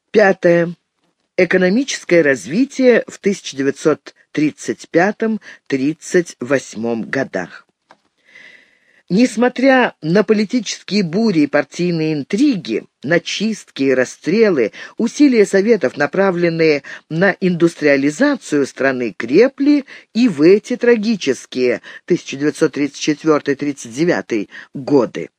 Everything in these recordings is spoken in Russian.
Пятое. Экономическое развитие в 1935-38 годах. Несмотря на политические бури и партийные интриги, на чистки и расстрелы, усилия Советов, направленные на индустриализацию страны, крепли и в эти трагические 1934-39 годы.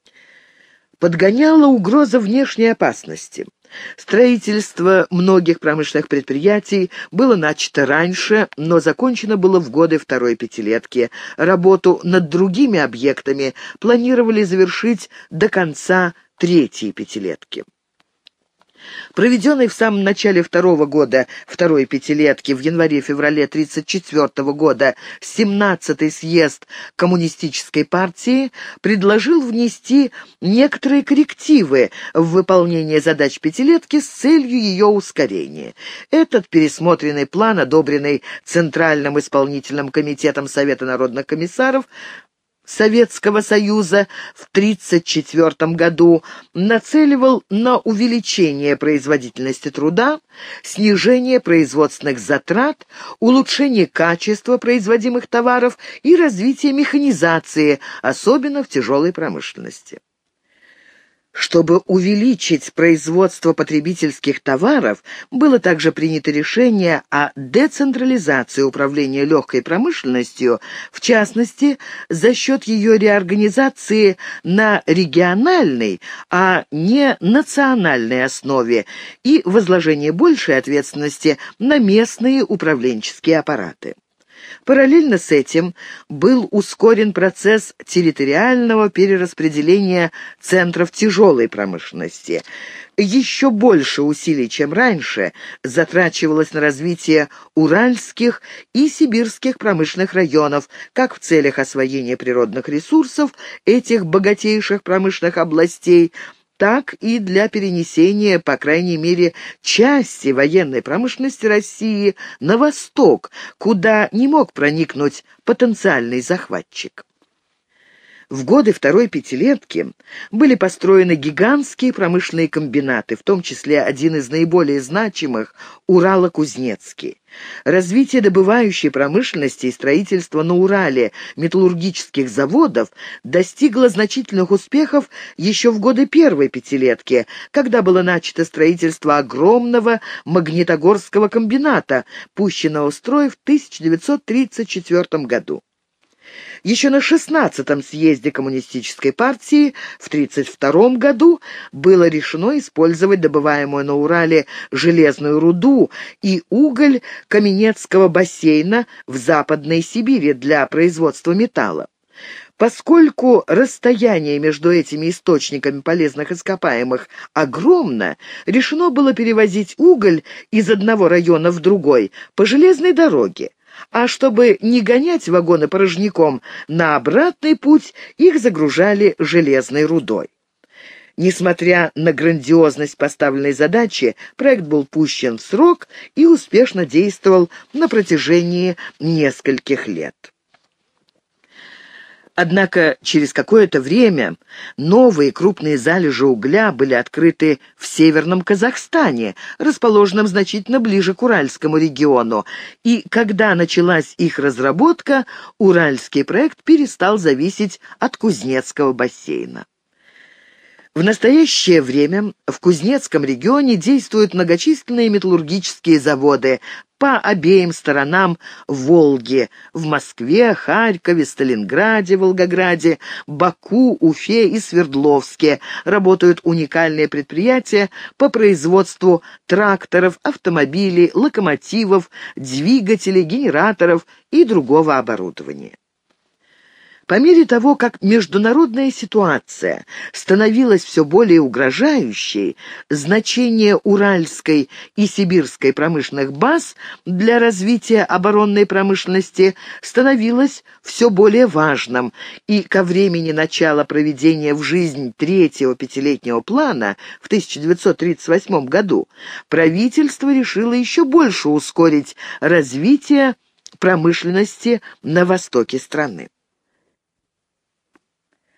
Подгоняла угроза внешней опасности. Строительство многих промышленных предприятий было начато раньше, но закончено было в годы второй пятилетки. Работу над другими объектами планировали завершить до конца третьей пятилетки. Проведенный в самом начале второго года второй пятилетки, в январе-феврале 1934 года, 17-й съезд Коммунистической партии предложил внести некоторые коррективы в выполнение задач пятилетки с целью ее ускорения. Этот пересмотренный план, одобренный Центральным исполнительным комитетом Совета народных комиссаров Советского Союза в 1934 году, нацеливал на увеличение производительности труда, снижение производственных затрат, улучшение качества производимых товаров и развитие механизации, особенно в тяжелой промышленности. Чтобы увеличить производство потребительских товаров, было также принято решение о децентрализации управления легкой промышленностью, в частности, за счет ее реорганизации на региональной, а не национальной основе и возложения большей ответственности на местные управленческие аппараты. Параллельно с этим был ускорен процесс территориального перераспределения центров тяжелой промышленности. Еще больше усилий, чем раньше, затрачивалось на развитие уральских и сибирских промышленных районов, как в целях освоения природных ресурсов этих богатейших промышленных областей, так и для перенесения, по крайней мере, части военной промышленности России на восток, куда не мог проникнуть потенциальный захватчик. В годы второй пятилетки были построены гигантские промышленные комбинаты, в том числе один из наиболее значимых – Урало-Кузнецкий. Развитие добывающей промышленности и строительство на Урале металлургических заводов достигло значительных успехов еще в годы первой пятилетки, когда было начато строительство огромного Магнитогорского комбината, пущенного в строй в 1934 году. Еще на 16-м съезде Коммунистической партии в 1932 году было решено использовать добываемую на Урале железную руду и уголь Каменецкого бассейна в Западной Сибири для производства металла. Поскольку расстояние между этими источниками полезных ископаемых огромно, решено было перевозить уголь из одного района в другой по железной дороге. А чтобы не гонять вагоны порожняком, на обратный путь их загружали железной рудой. Несмотря на грандиозность поставленной задачи, проект был пущен в срок и успешно действовал на протяжении нескольких лет. Однако через какое-то время новые крупные залежи угля были открыты в Северном Казахстане, расположенном значительно ближе к Уральскому региону, и когда началась их разработка, уральский проект перестал зависеть от Кузнецкого бассейна. В настоящее время в Кузнецком регионе действуют многочисленные металлургические заводы по обеим сторонам Волги – в Москве, Харькове, Сталинграде, Волгограде, Баку, Уфе и Свердловске. Работают уникальные предприятия по производству тракторов, автомобилей, локомотивов, двигателей, генераторов и другого оборудования. По мере того, как международная ситуация становилась все более угрожающей, значение уральской и сибирской промышленных баз для развития оборонной промышленности становилось все более важным, и ко времени начала проведения в жизнь третьего пятилетнего плана в 1938 году правительство решило еще больше ускорить развитие промышленности на востоке страны.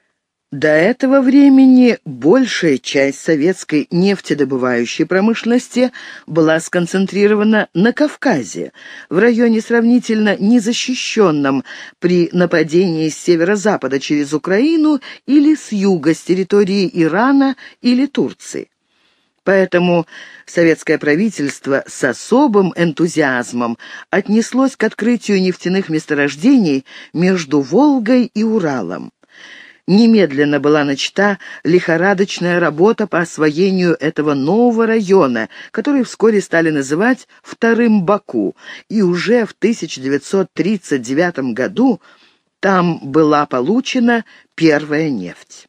До этого времени большая часть советской нефтедобывающей промышленности была сконцентрирована на Кавказе, в районе сравнительно незащищенном при нападении с северо-запада через Украину или с юга, с территории Ирана или Турции. Поэтому советское правительство с особым энтузиазмом отнеслось к открытию нефтяных месторождений между Волгой и Уралом. Немедленно была начата лихорадочная работа по освоению этого нового района, который вскоре стали называть «Вторым Баку», и уже в 1939 году там была получена первая нефть.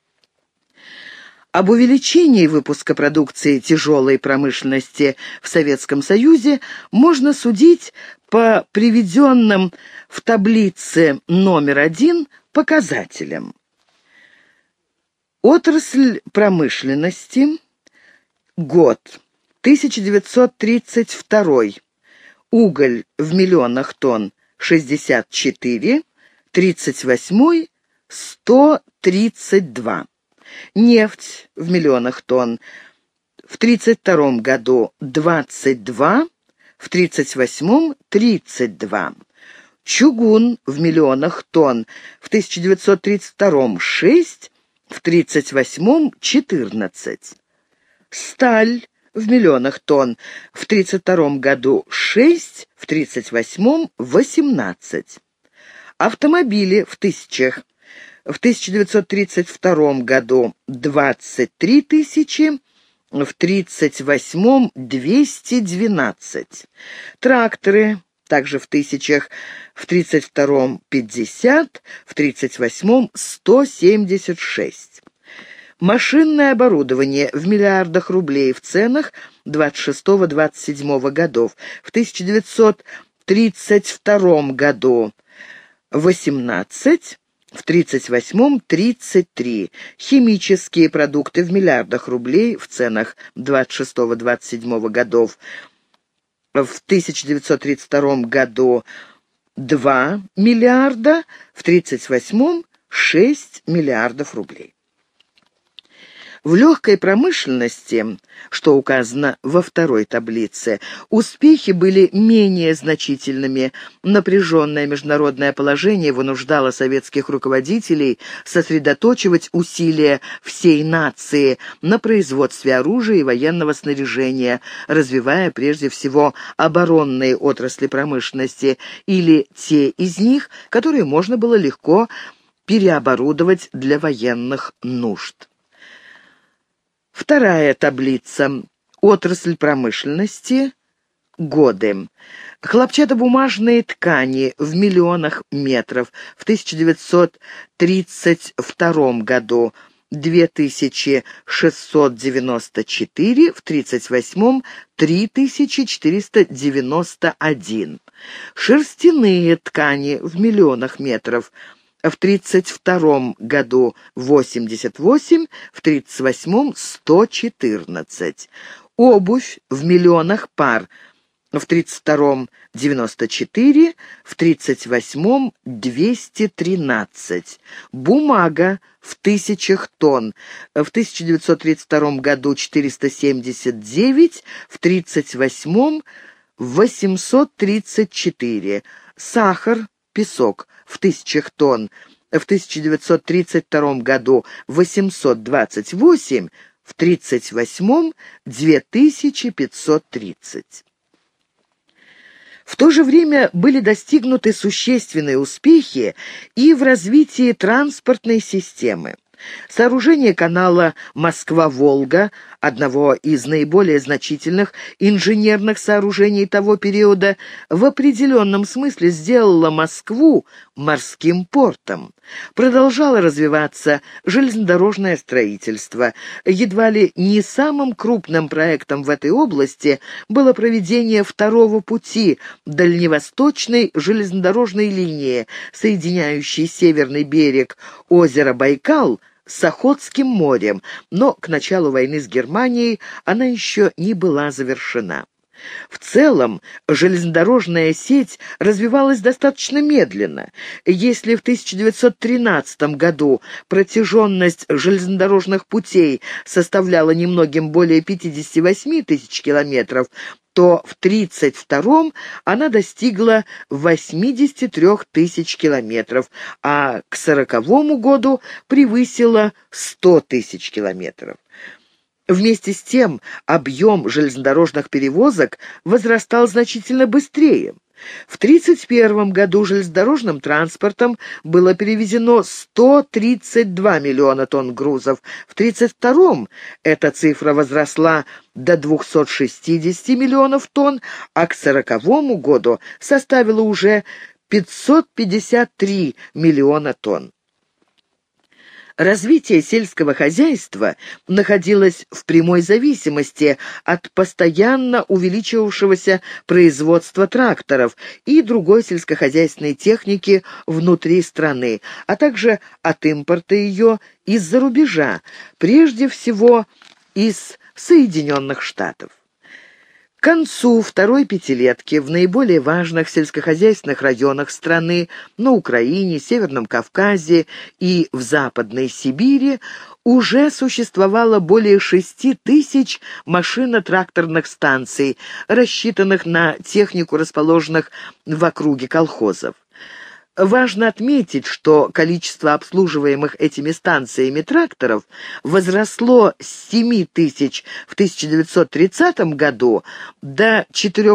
Об увеличении выпуска продукции тяжелой промышленности в Советском Союзе можно судить по приведенным в таблице номер 1 показателям. Отрасль промышленности. Год. 1932. Уголь в миллионах тонн 64. 38. 132. Нефть в миллионах тонн. В 1932 году 22. В 1938 32. Чугун в миллионах тонн. В 1932 6. В 1938 14. Сталь в миллионах тонн. В 1932 году 6, в 1938 18. Автомобили в тысячах. В 1932 году 23 тысячи, в 1938 212. Тракторы также в тысячах, в 1932 50, в 1938 176. Машинное оборудование в миллиардах рублей в ценах 26-27 годов. В 1932 году 18, в 1938 33. Химические продукты в миллиардах рублей в ценах 26-27 годов. В 1932 году 2 миллиарда, в 1938 6 миллиардов рублей. В легкой промышленности, что указано во второй таблице, успехи были менее значительными. Напряженное международное положение вынуждало советских руководителей сосредоточивать усилия всей нации на производстве оружия и военного снаряжения, развивая прежде всего оборонные отрасли промышленности или те из них, которые можно было легко переоборудовать для военных нужд. Вторая таблица. Отрасль промышленности. Годы. Хлопчатобумажные ткани в миллионах метров. В 1932 году 2694, в 1938 3491. Шерстяные ткани в миллионах метров. В 1932 году 88, в 1938 114. Обувь в миллионах пар. В 1932 94, в 1938 213. Бумага в тысячах тонн. В 1932 году 479, в 1938 834. Сахар, песок в тысячах тонн. В 1932 году 828, в 1938 2530. В то же время были достигнуты существенные успехи и в развитии транспортной системы. Сооружение канала Москва-Волга, одного из наиболее значительных инженерных сооружений того периода, в определенном смысле сделало Москву морским портом. Продолжало развиваться железнодорожное строительство. Едва ли не самым крупным проектом в этой области было проведение второго пути дальневосточной железнодорожной линии, соединяющей северный берег озера Байкал с Охотским морем, но к началу войны с Германией она еще не была завершена. В целом, железнодорожная сеть развивалась достаточно медленно. Если в 1913 году протяженность железнодорожных путей составляла немногим более 58 тысяч километров, то в 1932 она достигла 83 тысяч километров, а к 1940 году превысила 100 тысяч километров. Вместе с тем объем железнодорожных перевозок возрастал значительно быстрее. В 1931 году железнодорожным транспортом было перевезено 132 миллиона тонн грузов. В 1932 эта цифра возросла до 260 миллионов тонн, а к 1940 году составила уже 553 миллиона тонн. Развитие сельского хозяйства находилось в прямой зависимости от постоянно увеличивавшегося производства тракторов и другой сельскохозяйственной техники внутри страны, а также от импорта ее из-за рубежа, прежде всего из Соединенных Штатов. К концу второй пятилетки в наиболее важных сельскохозяйственных районах страны, на Украине, Северном Кавказе и в Западной Сибири, уже существовало более 6 тысяч машино-тракторных станций, рассчитанных на технику, расположенных в округе колхозов. Важно отметить, что количество обслуживаемых этими станциями тракторов возросло с 7 тысяч в 1930 году до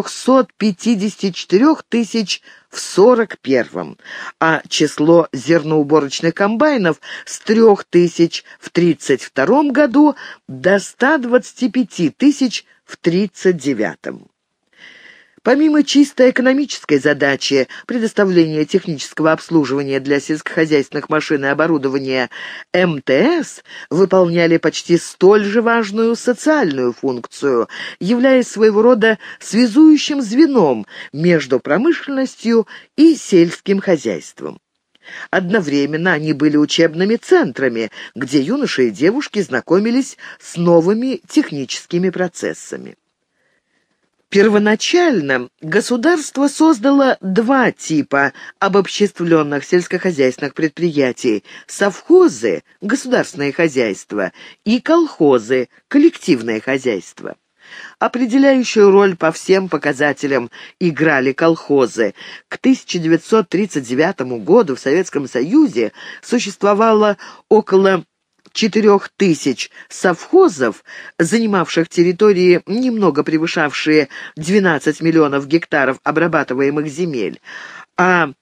454 тысяч в 1941, а число зерноуборочных комбайнов с 3 тысяч в 1932 году до 125 тысяч в 1939. Помимо чисто экономической задачи предоставления технического обслуживания для сельскохозяйственных машин и оборудования, МТС выполняли почти столь же важную социальную функцию, являясь своего рода связующим звеном между промышленностью и сельским хозяйством. Одновременно они были учебными центрами, где юноши и девушки знакомились с новыми техническими процессами. Первоначально государство создало два типа обобществленных сельскохозяйственных предприятий: совхозы, государственное хозяйство, и колхозы, коллективное хозяйство. Определяющую роль по всем показателям играли колхозы. К 1939 году в Советском Союзе существовало около 4000 совхозов, занимавших территории, немного превышавшие 12 миллионов гектаров обрабатываемых земель, а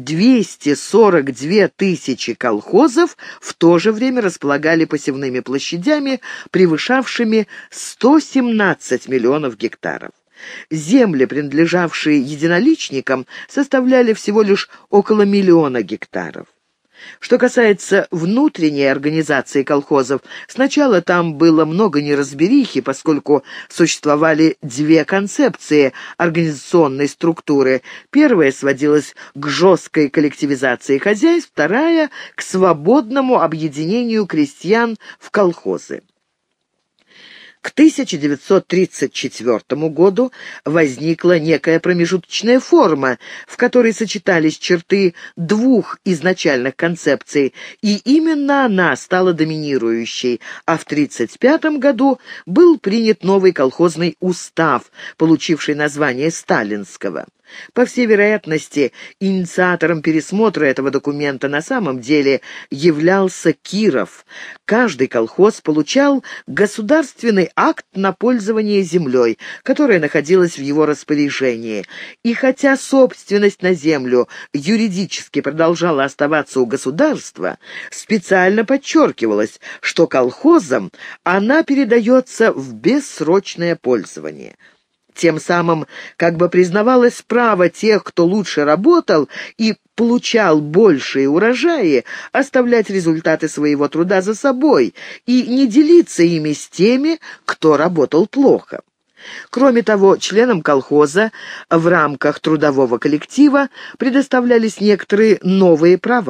242 тысячи колхозов в то же время располагали посевными площадями, превышавшими 117 миллионов гектаров. Земли, принадлежавшие единоличникам, составляли всего лишь около 1 миллиона гектаров. Что касается внутренней организации колхозов, сначала там было много неразберихи, поскольку существовали две концепции организационной структуры. Первая сводилась к жесткой коллективизации хозяйств, вторая — к свободному объединению крестьян в колхозы. К 1934 году возникла некая промежуточная форма, в которой сочетались черты двух изначальных концепций, и именно она стала доминирующей, а в 1935 году был принят новый колхозный устав, получивший название сталинского. По всей вероятности, инициатором пересмотра этого документа на самом деле являлся Киров. Каждый колхоз получал государственный акт на пользование землей, которая находилась в его распоряжении. И хотя собственность на землю юридически продолжала оставаться у государства, специально подчеркивалось, что колхозам она передается в бессрочное пользование. Тем самым как бы признавалось право тех, кто лучше работал и получал большие урожаи, оставлять результаты своего труда за собой и не делиться ими с теми, кто работал плохо. Кроме того, членам колхоза в рамках трудового коллектива предоставлялись некоторые новые права.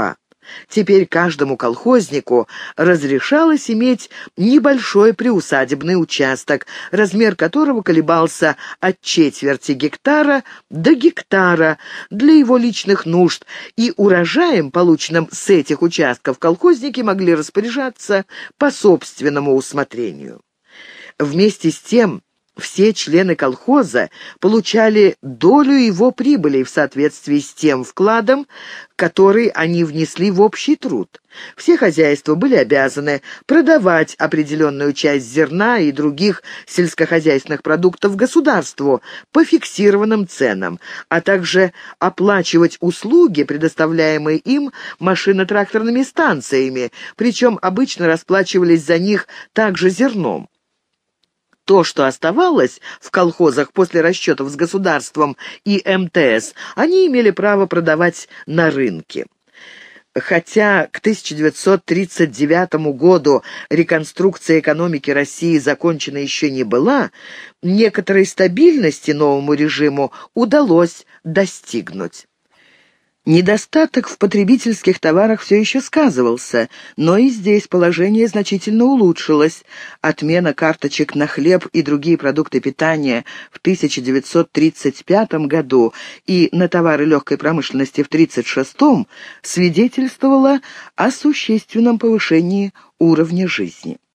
Теперь каждому колхознику разрешалось иметь небольшой приусадебный участок, размер которого колебался от четверти гектара до гектара для его личных нужд, и урожаем, полученным с этих участков, колхозники могли распоряжаться по собственному усмотрению. Вместе с тем, все члены колхоза получали долю его прибыли в соответствии с тем вкладом, который они внесли в общий труд. Все хозяйства были обязаны продавать определенную часть зерна и других сельскохозяйственных продуктов государству по фиксированным ценам, а также оплачивать услуги, предоставляемые им машино-тракторными станциями, причем обычно расплачивались за них также зерном. То, что оставалось в колхозах после расчетов с государством и МТС, они имели право продавать на рынке. Хотя к 1939 году реконструкция экономики России закончена еще не была, некоторой стабильности новому режиму удалось достигнуть. Недостаток в потребительских товарах все еще сказывался, но и здесь положение значительно улучшилось. Отмена карточек на хлеб и другие продукты питания в 1935 году и на товары легкой промышленности в 1936 свидетельствовала о существенном повышении уровня жизни.